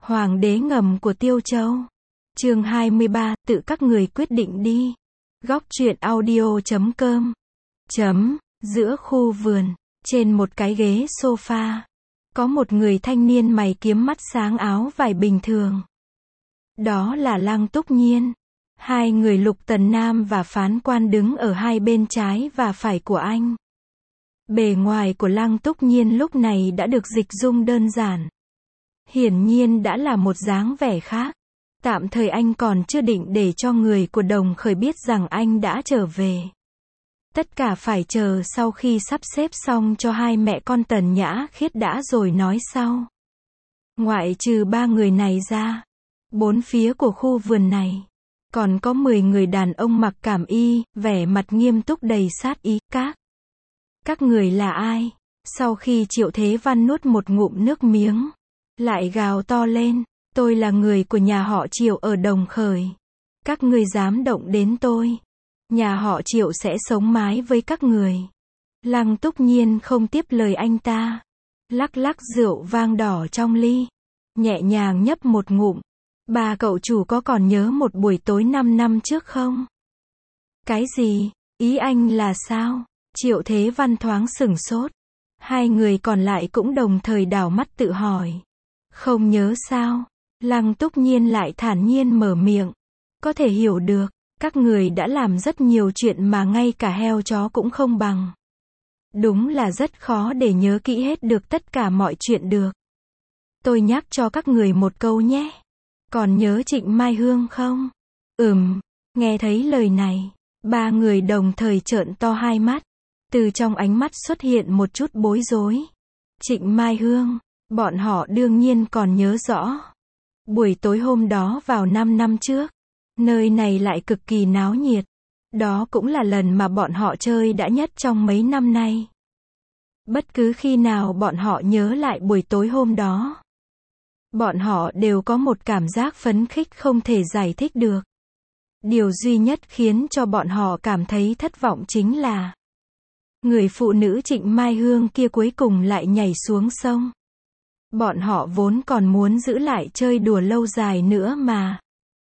Hoàng đế ngầm của Tiêu Châu. Chương 23, tự các người quyết định đi. Góc truyện audio.com. Giữa khu vườn, trên một cái ghế sofa, có một người thanh niên mày kiếm mắt sáng áo vải bình thường. Đó là Lăng Túc Nhiên. Hai người Lục Tần Nam và Phán Quan đứng ở hai bên trái và phải của anh. Bề ngoài của Lăng Túc Nhiên lúc này đã được dịch dung đơn giản. Hiển nhiên đã là một dáng vẻ khác. Tạm thời anh còn chưa định để cho người của Đồng Khởi biết rằng anh đã trở về. Tất cả phải chờ sau khi sắp xếp xong cho hai mẹ con Tần Nhã Khiết đã rồi nói sau. Ngoại trừ ba người này ra, bốn phía của khu vườn này, còn có 10 người đàn ông mặc cảm y, vẻ mặt nghiêm túc đầy sát ý. Các người là ai? Sau khi Triệu Thế Văn nuốt một ngụm nước miếng, lại gào to lên, tôi là người của nhà họ Triệu ở Đồng Khởi. Các ngươi dám động đến tôi, nhà họ Triệu sẽ sống mái với các người. Lăng Túc Nhiên không tiếp lời anh ta, lắc lắc rượu vang đỏ trong ly, nhẹ nhàng nhấp một ngụm. Bà cậu chủ có còn nhớ một buổi tối 5 năm trước không? Cái gì? Ý anh là sao? Triệu Thế Văn thoáng sửng sốt. Hai người còn lại cũng đồng thời đảo mắt tự hỏi. Không nhớ sao? Lăng Túc Nhiên lại thản nhiên mở miệng. Có thể hiểu được, các người đã làm rất nhiều chuyện mà ngay cả heo chó cũng không bằng. Đúng là rất khó để nhớ kỹ hết được tất cả mọi chuyện được. Tôi nhắc cho các người một câu nhé. Còn nhớ Trịnh Mai Hương không? Nghe thấy lời này, ba người đồng thời trợn to hai mắt. Từ trong ánh mắt xuất hiện một chút bối rối. Trịnh Mai Hương, bọn họ đương nhiên còn nhớ rõ. Buổi tối hôm đó vào 5 năm trước, nơi này lại cực kỳ náo nhiệt. Đó cũng là lần mà bọn họ chơi đã nhất trong mấy năm nay. Bất cứ khi nào bọn họ nhớ lại buổi tối hôm đó, bọn họ đều có một cảm giác phấn khích không thể giải thích được. Điều duy nhất khiến cho bọn họ cảm thấy thất vọng chính là người phụ nữ Trịnh Mai Hương kia cuối cùng lại nhảy xuống sông. Bọn họ vốn còn muốn giữ lại chơi đùa lâu dài nữa mà.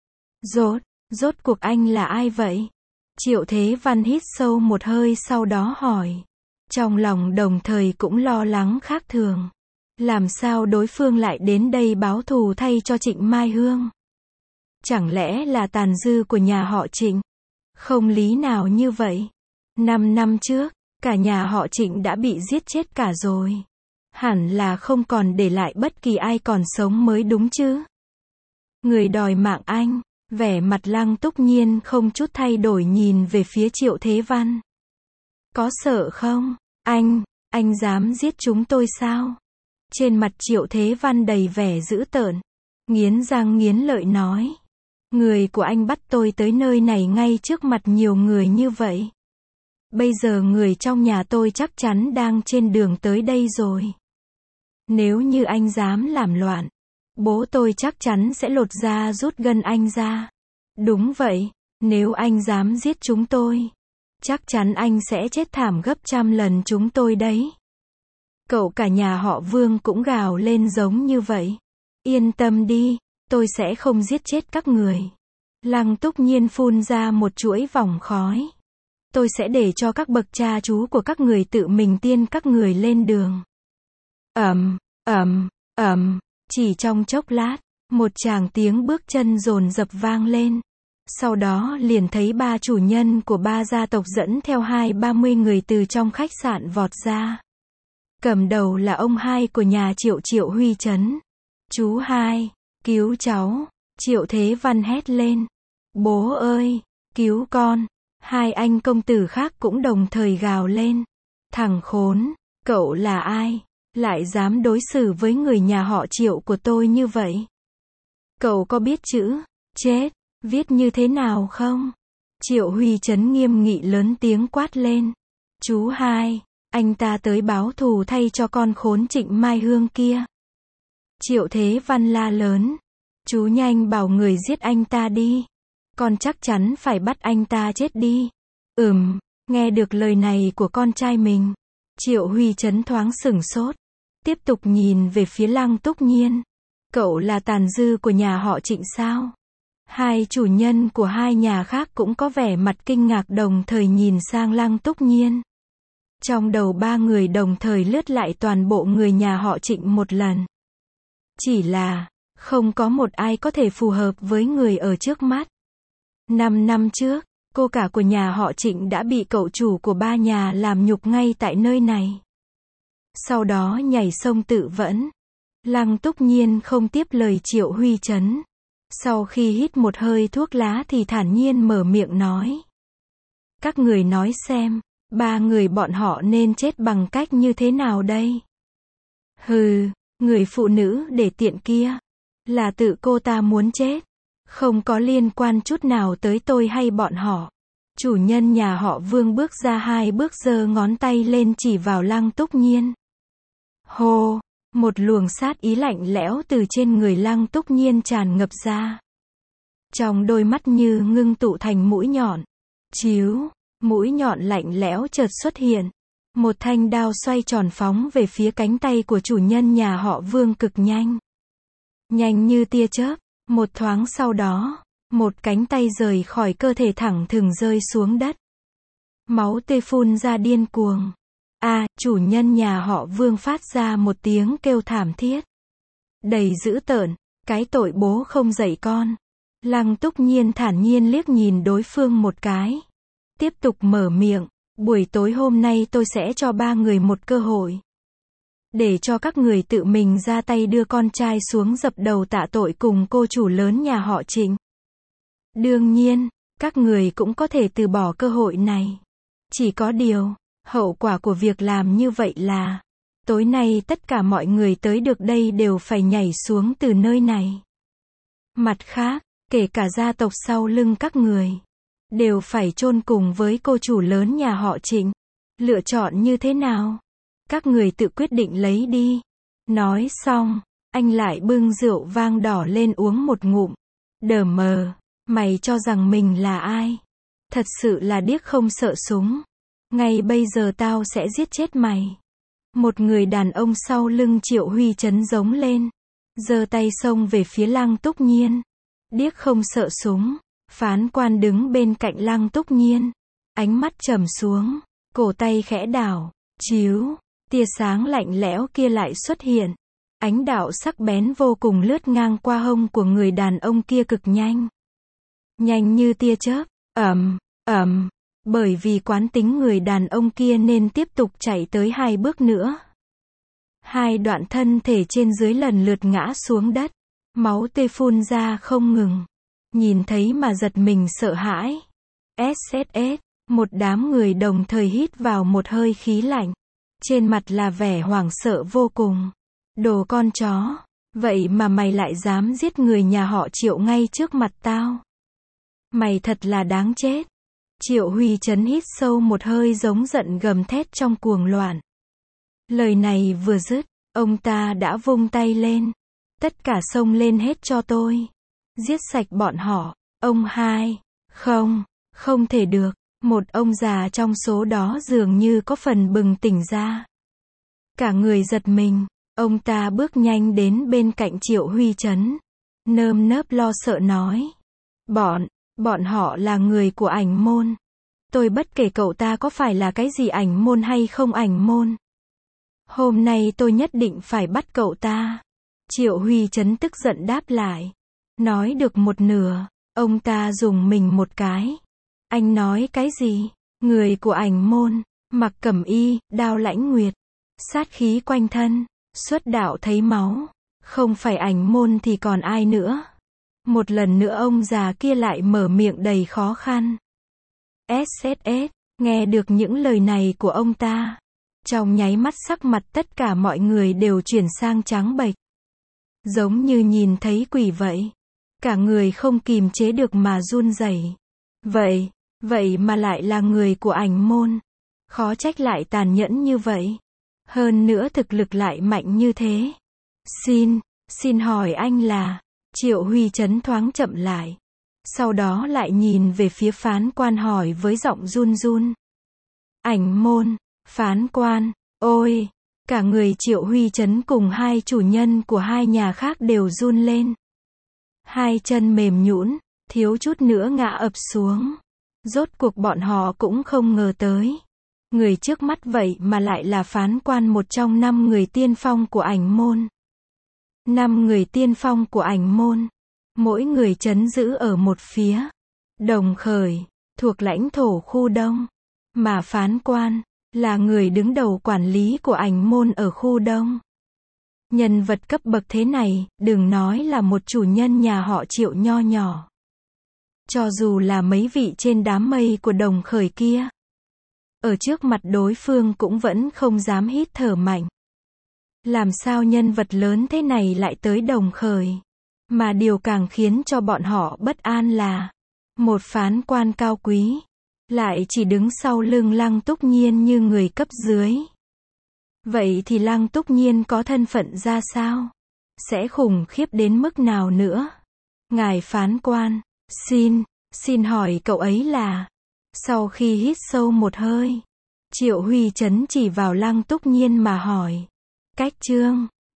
Rốt cuộc anh là ai vậy? Triệu Thế Văn hít sâu một hơi sau đó hỏi. Trong lòng đồng thời cũng lo lắng khác thường. Làm sao đối phương lại đến đây báo thù thay cho Trịnh Mai Hương? Chẳng lẽ là tàn dư của nhà họ Trịnh? Không lý nào như vậy. 5 năm trước, cả nhà họ Trịnh đã bị giết chết cả rồi. Hẳn là không còn để lại bất kỳ ai còn sống mới đúng chứ. Người đòi mạng anh, vẻ mặt Lăng Túc Nhiên không chút thay đổi nhìn về phía Triệu Thế Văn. Có sợ không? Anh dám giết chúng tôi sao? Trên mặt Triệu Thế Văn đầy vẻ dữ tợn, nghiến răng nghiến lợi nói. Người của anh bắt tôi tới nơi này ngay trước mặt nhiều người như vậy. Bây giờ người trong nhà tôi chắc chắn đang trên đường tới đây rồi. Nếu như anh dám làm loạn, bố tôi chắc chắn sẽ lột da rút gân anh ra. Đúng vậy, nếu anh dám giết chúng tôi, chắc chắn anh sẽ chết thảm gấp trăm lần chúng tôi đấy. Cậu cả nhà họ Vương cũng gào lên giống như vậy. Yên tâm đi, tôi sẽ không giết chết các người. Lăng Túc Nhiên phun ra một chuỗi vòng khói. Tôi sẽ để cho các bậc cha chú của các người tự mình tiên các người lên đường. Chỉ trong chốc lát, một tràng tiếng bước chân dồn dập vang lên. Sau đó liền thấy ba chủ nhân của ba gia tộc dẫn theo 20-30 người từ trong khách sạn vọt ra. Cầm đầu là ông hai của nhà Triệu, Triệu Huy Trấn. Chú hai, cứu cháu. Triệu Thế Văn hét lên. Bố ơi, cứu con. Hai anh công tử khác cũng đồng thời gào lên. Thằng khốn, cậu là ai? Lại dám đối xử với người nhà họ Triệu của tôi như vậy? Cậu có biết chữ chết viết như thế nào không? Triệu Huy Trấn nghiêm nghị lớn tiếng quát lên. Chú hai, anh ta tới báo thù thay cho con khốn Trịnh Mai Hương kia. Triệu Thế Văn la lớn. Chú nhanh bảo người giết anh ta đi. Con chắc chắn phải bắt anh ta chết đi. Nghe được lời này của con trai mình, Triệu Huy Trấn thoáng sửng sốt. Tiếp tục nhìn về phía Lăng Túc Nhiên. Cậu là tàn dư của nhà họ Trịnh sao? Hai chủ nhân của hai nhà khác cũng có vẻ mặt kinh ngạc đồng thời nhìn sang Lăng Túc Nhiên. Trong đầu ba người đồng thời lướt lại toàn bộ người nhà họ Trịnh một lần. Chỉ là, không có một ai có thể phù hợp với người ở trước mắt. 5 năm trước, cô cả của nhà họ Trịnh đã bị cậu chủ của ba nhà làm nhục ngay tại nơi này. Sau đó nhảy sông tự vẫn. Lăng Túc Nhiên không tiếp lời Triệu Huy Chấn. Sau khi hít một hơi thuốc lá thì thản nhiên mở miệng nói. Các người nói xem, ba người bọn họ nên chết bằng cách như thế nào đây? Hừ, người phụ nữ để tiện kia. Là tự cô ta muốn chết. Không có liên quan chút nào tới tôi hay bọn họ. Chủ nhân nhà họ Vương bước ra 2 bước giơ ngón tay lên chỉ vào Lăng Túc Nhiên. Hô, một luồng sát ý lạnh lẽo từ trên người Lăng Túc Nhiên tràn ngập ra. Trong đôi mắt như ngưng tụ thành mũi nhọn. Chiếu, mũi nhọn lạnh lẽo chợt xuất hiện. Một thanh đao xoay tròn phóng về phía cánh tay của chủ nhân nhà họ Vương cực nhanh. Nhanh như tia chớp, một thoáng sau đó, một cánh tay rời khỏi cơ thể thẳng thừng rơi xuống đất. Máu tươi phun ra điên cuồng. Chủ nhân nhà họ Vương phát ra một tiếng kêu thảm thiết. Đầy dữ tợn, cái tội bố không dạy con. Lăng Túc Nhiên thản nhiên liếc nhìn đối phương một cái. Tiếp tục mở miệng, buổi tối hôm nay tôi sẽ cho ba người một cơ hội. Để cho các người tự mình ra tay đưa con trai xuống dập đầu tạ tội cùng cô chủ lớn nhà họ Trịnh. Đương nhiên, các người cũng có thể từ bỏ cơ hội này. Chỉ có điều, hậu quả của việc làm như vậy là, tối nay tất cả mọi người tới được đây đều phải nhảy xuống từ nơi này. Mặt khác, kể cả gia tộc sau lưng các người, đều phải chôn cùng với cô chủ lớn nhà họ Trịnh. Lựa chọn như thế nào? Các người tự quyết định lấy đi. Nói xong, anh lại bưng rượu vang đỏ lên uống một ngụm. Đờ mờ, mày cho rằng mình là ai? Thật sự là điếc không sợ súng. Ngay bây giờ tao sẽ giết chết mày. Một người đàn ông sau lưng Triệu Huy Chấn giống lên. Giơ tay xông về phía Lăng Túc Nhiên. Điếc không sợ súng. Phán quan đứng bên cạnh Lăng Túc Nhiên. Ánh mắt trầm xuống. Cổ tay khẽ đảo. Chiếu. Tia sáng lạnh lẽo kia lại xuất hiện. Ánh đạo sắc bén vô cùng lướt ngang qua hông của người đàn ông kia cực nhanh. Nhanh như tia chớp. Bởi vì quán tính người đàn ông kia nên tiếp tục chạy tới 2 bước nữa. 2 đoạn thân thể trên dưới lần lượt ngã xuống đất. Máu tươi phun ra không ngừng. Nhìn thấy mà giật mình sợ hãi. SSS, một đám người đồng thời hít vào một hơi khí lạnh. Trên mặt là vẻ hoảng sợ vô cùng. Đồ con chó, vậy mà mày lại dám giết người nhà họ Triệu ngay trước mặt tao. Mày thật là đáng chết. Triệu Huy Chấn hít sâu một hơi giống giận gầm thét trong cuồng loạn. Lời này vừa dứt, ông ta đã vung tay lên. Tất cả xông lên hết cho tôi. Giết sạch bọn họ. Ông hai. Không thể được. Một ông già trong số đó dường như có phần bừng tỉnh ra. Cả người giật mình. Ông ta bước nhanh đến bên cạnh Triệu Huy Chấn. Nơm nớp lo sợ nói. Bọn họ là người của Ảnh Môn. Tôi bất kể cậu ta có phải là cái gì Ảnh Môn hay không Ảnh Môn. Hôm nay tôi nhất định phải bắt cậu ta. Triệu Huy Chấn tức giận đáp lại. Nói được một nửa, ông ta dùng mình một cái. Anh nói cái gì? Người của Ảnh Môn, mặc cẩm y, đao lãnh nguyệt, sát khí quanh thân, xuất đạo thấy máu. Không phải Ảnh Môn thì còn ai nữa? Một lần nữa ông già kia lại mở miệng đầy khó khăn. SSS, nghe được những lời này của ông ta. Trong nháy mắt sắc mặt tất cả mọi người đều chuyển sang trắng bệch. Giống như nhìn thấy quỷ vậy. Cả người không kìm chế được mà run rẩy. Vậy mà lại là người của Ảnh Môn. Khó trách lại tàn nhẫn như vậy. Hơn nữa thực lực lại mạnh như thế. Xin hỏi anh là... Triệu Huy Chấn thoáng chậm lại. Sau đó lại nhìn về phía phán quan hỏi với giọng run run. Ảnh Môn, phán quan, ôi, Cả người Triệu Huy Chấn cùng hai chủ nhân của hai nhà khác đều run lên. Hai chân mềm nhũn, thiếu chút nữa ngã ập xuống. Rốt cuộc bọn họ cũng không ngờ tới. Người trước mắt vậy mà lại là phán quan một trong 5 người tiên phong của Ảnh Môn. 5 người tiên phong của Ảnh Môn. Mỗi người trấn giữ ở một phía. Đồng Khởi, thuộc lãnh thổ khu Đông. Mà phán quan, là người đứng đầu quản lý của Ảnh Môn ở khu Đông. Nhân vật cấp bậc thế này, đừng nói là một chủ nhân nhà họ Triệu nho nhỏ. Cho dù là mấy vị trên đám mây của Đồng Khởi kia, ở trước mặt đối phương cũng vẫn không dám hít thở mạnh. Làm sao nhân vật lớn thế này lại tới Đồng Khởi? Mà điều càng khiến cho bọn họ bất an là, một phán quan cao quý, lại chỉ đứng sau lưng Lăng Túc Nhiên như người cấp dưới. Vậy thì Lăng Túc Nhiên có thân phận ra sao? Sẽ khủng khiếp đến mức nào nữa? Ngài phán quan, xin hỏi cậu ấy là... Sau khi hít sâu một hơi, Triệu Huy Chấn chỉ vào Lăng Túc Nhiên mà hỏi. Cách Trương,